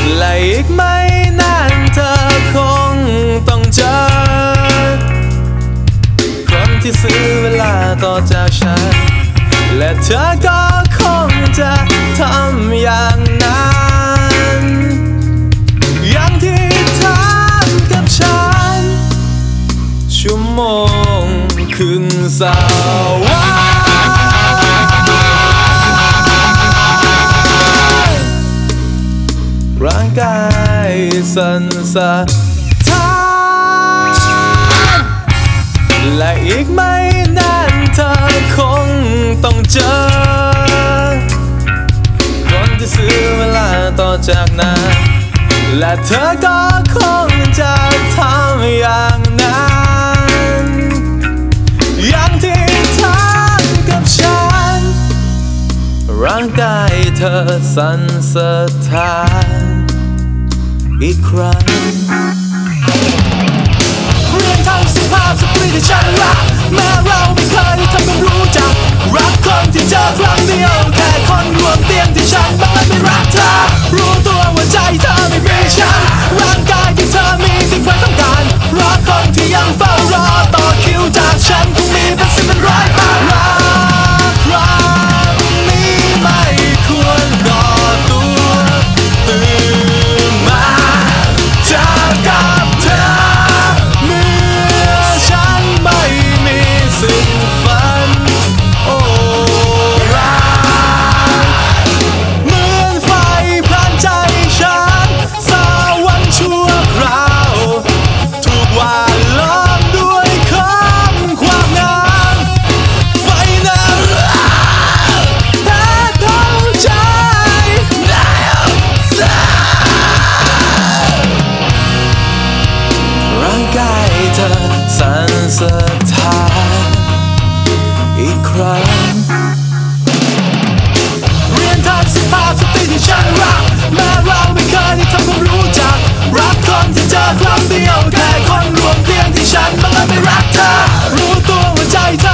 และอีกไม่นานเธอคงต้องเจอคนที่ซื้อเวลาต่อจากฉันและเธอก็คงจะทำอย่างนั้นอย่างที่ทำกับฉันชั่วโมงคืนสาวร่างกายสั่นสะท้านและอีกไม่นานเธอคงต้องเจอคนที่ซื้อเวลาต่อจากนั้นและเธอก็คงจะทำอย่างนั้นอย่างที่ทำกับฉันร่างกายเธอสั่นสะท้านอีกครั้งเรียนทำสุภาพสตรีที่ฉันรักแม้เราไม่เคยทำเป็นรู้จักรักคนที่เจอครั้งเดียวแค่คนรวมเตียงที่ฉันบังเอิญไม่รักเธอรู้ตัวว่าใจเธอไม่มีฉันร่างกายที่เธอมีสิ่งที่ต้องการรอคนที่ยังเฝ้ารอต่อคิวจากฉันคงมีเป็นสิบเป็นร้อยปากรักครั้งนี้ไม่ควรก่อตัวตื่นมาเจอกับเธอเมื่อฉันไม่มีสิ่งฝันโอ้รักเหมือนไฟพลันใจฉันสาวันชั่วคราวถูกหวานล้อมด้วยคำความงามไฟนั้นแต่เข้าใจร่างกายเธอสั่นสะท้านอีกครั้งเรียนทางสุภาพสตรีที่ฉันรักแม้เราไม่เคยได้ทำความรู้จักรักคนที่เจอครั้งเดียวแค่คนรวมเตียงที่ฉันบังเอิญไม่รักเธอรู้ตัวว่าใจเธอ